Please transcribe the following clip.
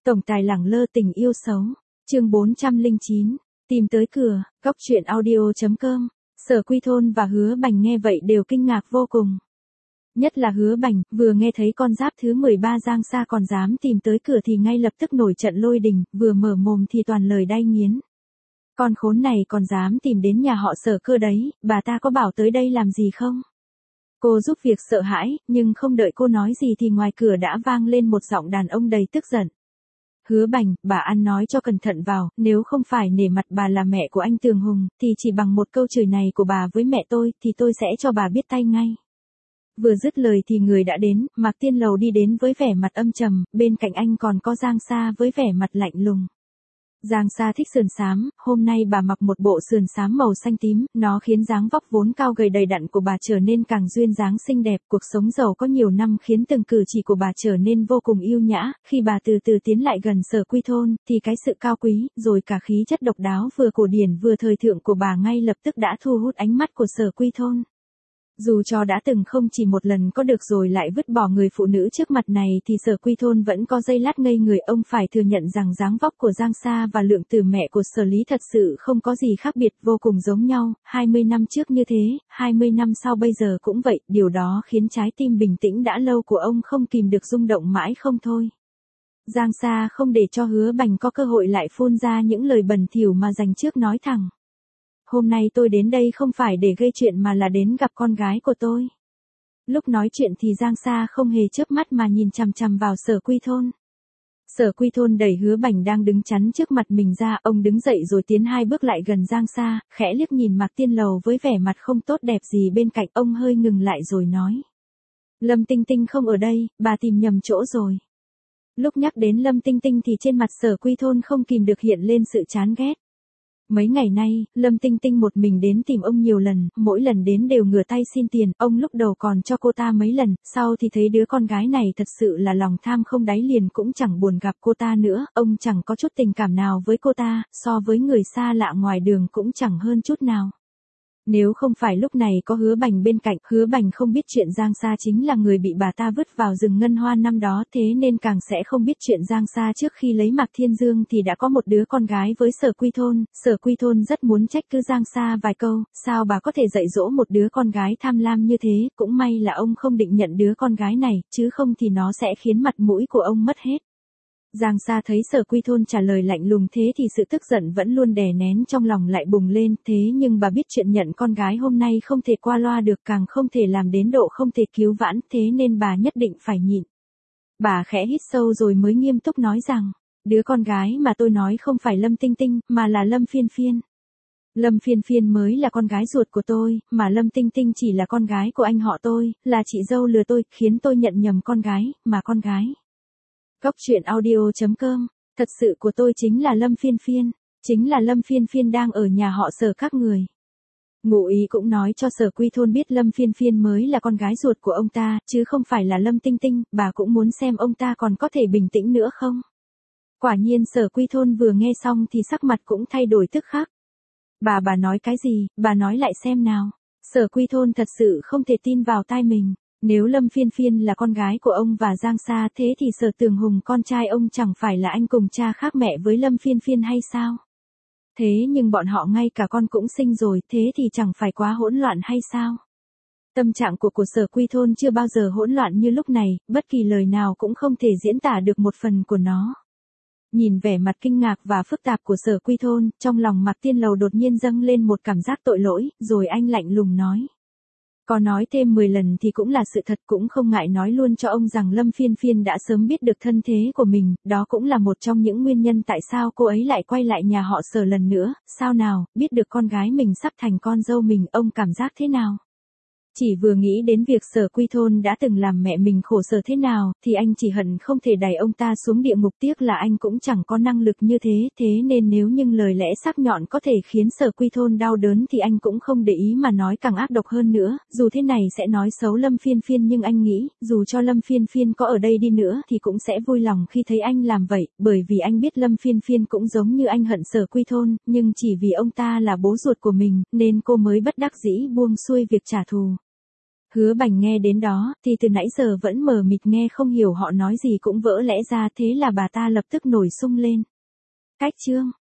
Tổng tài lẳng lơ tình yêu xấu. Chương 409. Tìm tới cửa. Góc truyện audio.com. Sở Quy Thôn và Hứa Bành nghe vậy đều kinh ngạc vô cùng. Nhất là Hứa Bành, vừa nghe thấy con giáp thứ 13 Giang Sa còn dám tìm tới cửa thì ngay lập tức nổi trận lôi đình, vừa mở mồm thì toàn lời đay nghiến. Con khốn này còn dám tìm đến nhà họ Sở cơ đấy, bà ta có bảo tới đây làm gì không? Cô giúp việc sợ hãi, nhưng không đợi cô nói gì thì ngoài cửa đã vang lên một giọng đàn ông đầy tức giận. Hứa Bành, bà ăn nói cho cẩn thận vào, nếu không phải nể mặt bà là mẹ của anh Tường Hùng, thì chỉ bằng một câu chửi này của bà với mẹ tôi, thì tôi sẽ cho bà biết tay ngay. Vừa dứt lời thì người đã đến, Mạc Tiên Lầu đi đến với vẻ mặt âm trầm, bên cạnh anh còn có Giang Sa với vẻ mặt lạnh lùng. Giang Sa thích sườn xám, hôm nay bà mặc một bộ sườn xám màu xanh tím, nó khiến dáng vóc vốn cao gầy đầy đặn của bà trở nên càng duyên dáng xinh đẹp, cuộc sống giàu có nhiều năm khiến từng cử chỉ của bà trở nên vô cùng yêu nhã, khi bà từ từ tiến lại gần Sở Quy Thôn, thì cái sự cao quý, rồi cả khí chất độc đáo vừa cổ điển vừa thời thượng của bà ngay lập tức đã thu hút ánh mắt của Sở Quy Thôn. Dù cho đã từng không chỉ một lần có được rồi lại vứt bỏ người phụ nữ trước mặt này thì Sở Quy Thôn vẫn có giây lát ngây người, ông phải thừa nhận rằng dáng vóc của Giang Sa và Lượng Tử mẹ của Sở Lý thật sự không có gì khác biệt, vô cùng giống nhau, 20 năm trước như thế, 20 năm sau bây giờ cũng vậy, điều đó khiến trái tim bình tĩnh đã lâu của ông không kìm được rung động mãi không thôi. Giang Sa không để cho Hứa Bành có cơ hội lại phun ra những lời bẩn thỉu mà dành trước nói thẳng. Hôm nay tôi đến đây không phải để gây chuyện mà là đến gặp con gái của tôi. Lúc nói chuyện thì Giang Sa không hề chớp mắt mà nhìn chằm chằm vào Sở Quy Thôn. Sở Quy Thôn đẩy Hứa Bành đang đứng chắn trước mặt mình ra, ông đứng dậy rồi tiến 2 bước lại gần Giang Sa, khẽ liếc nhìn Mạc Tiên Lầu với vẻ mặt không tốt đẹp gì bên cạnh, ông hơi ngừng lại rồi nói. Lâm Tinh Tinh không ở đây, bà tìm nhầm chỗ rồi. Lúc nhắc đến Lâm Tinh Tinh thì trên mặt Sở Quy Thôn không kìm được hiện lên sự chán ghét. Mấy ngày nay, Lâm Tinh Tinh một mình đến tìm ông nhiều lần, mỗi lần đến đều ngửa tay xin tiền, ông lúc đầu còn cho cô ta mấy lần, sau thì thấy đứa con gái này thật sự là lòng tham không đáy liền cũng chẳng buồn gặp cô ta nữa, ông chẳng có chút tình cảm nào với cô ta, so với người xa lạ ngoài đường cũng chẳng hơn chút nào. Nếu không phải lúc này có Hứa Bành bên cạnh, Hứa Bành không biết chuyện Giang Sa chính là người bị bà ta vứt vào rừng ngân hoa năm đó, thế nên càng sẽ không biết chuyện Giang Sa trước khi lấy Mạc Thiên Dương thì đã có một đứa con gái với Sở Quy Thôn. Sở Quy Thôn rất muốn trách cứ Giang Sa vài câu, sao bà có thể dạy dỗ một đứa con gái tham lam như thế, cũng may là ông không định nhận đứa con gái này, chứ không thì nó sẽ khiến mặt mũi của ông mất hết. Giang Sa thấy Sở Quy Thôn trả lời lạnh lùng thế thì sự tức giận vẫn luôn đè nén trong lòng lại bùng lên, thế nhưng bà biết chuyện nhận con gái hôm nay không thể qua loa được, càng không thể làm đến độ không thể cứu vãn, thế nên bà nhất định phải nhịn. Bà khẽ hít sâu rồi mới nghiêm túc nói rằng, đứa con gái mà tôi nói không phải Lâm Tinh Tinh, mà là Lâm Phiên Phiên. Lâm Phiên Phiên mới là con gái ruột của tôi, mà Lâm Tinh Tinh chỉ là con gái của anh họ tôi, là chị dâu lừa tôi, khiến tôi nhận nhầm con gái, mà con gái. Góc truyện audio.com. Thật sự của tôi chính là Lâm Phiên Phiên, chính là Lâm Phiên Phiên đang ở nhà họ Sở các người. Ngụ ý cũng nói cho Sở Quy Thôn biết Lâm Phiên Phiên mới là con gái ruột của ông ta, chứ không phải là Lâm Tinh Tinh, bà cũng muốn xem ông ta còn có thể bình tĩnh nữa không. Quả nhiên Sở Quy Thôn vừa nghe xong thì sắc mặt cũng thay đổi tức khắc. Bà nói cái gì, bà nói lại xem nào. Sở Quy Thôn thật sự không thể tin vào tai mình. Nếu Lâm Phiên Phiên là con gái của ông và Giang Sa thế thì Sở Tường Hùng con trai ông chẳng phải là anh cùng cha khác mẹ với Lâm Phiên Phiên hay sao? Thế nhưng bọn họ ngay cả con cũng sinh rồi, thế thì chẳng phải quá hỗn loạn hay sao? Tâm trạng của Sở Quy Thôn chưa bao giờ hỗn loạn như lúc này, bất kỳ lời nào cũng không thể diễn tả được một phần của nó. Nhìn vẻ mặt kinh ngạc và phức tạp của Sở Quy Thôn, trong lòng Mạc Tiên Lầu đột nhiên dâng lên một cảm giác tội lỗi, rồi anh lạnh lùng nói. Có nói thêm 10 lần thì cũng là sự thật, cũng không ngại nói luôn cho ông rằng Lâm Phiên Phiên đã sớm biết được thân thế của mình, đó cũng là một trong những nguyên nhân tại sao cô ấy lại quay lại nhà họ Sở lần nữa, sao nào, biết được con gái mình sắp thành con dâu mình, ông cảm giác thế nào? Chỉ vừa nghĩ đến việc Sở Quy Thôn đã từng làm mẹ mình khổ sở thế nào, thì anh chỉ hận không thể đẩy ông ta xuống địa ngục, tiếc là anh cũng chẳng có năng lực như thế, thế nên nếu những lời lẽ sắc nhọn có thể khiến Sở Quy Thôn đau đớn thì anh cũng không để ý mà nói càng ác độc hơn nữa, dù thế này sẽ nói xấu Lâm Phiên Phiên nhưng anh nghĩ, dù cho Lâm Phiên Phiên có ở đây đi nữa thì cũng sẽ vui lòng khi thấy anh làm vậy, bởi vì anh biết Lâm Phiên Phiên cũng giống như anh hận Sở Quy Thôn, nhưng chỉ vì ông ta là bố ruột của mình, nên cô mới bất đắc dĩ buông xuôi việc trả thù. Hứa Bành nghe đến đó, thì từ nãy giờ vẫn mờ mịt nghe không hiểu họ nói gì cũng vỡ lẽ ra, thế là bà ta lập tức nổi sung lên. Cách chương,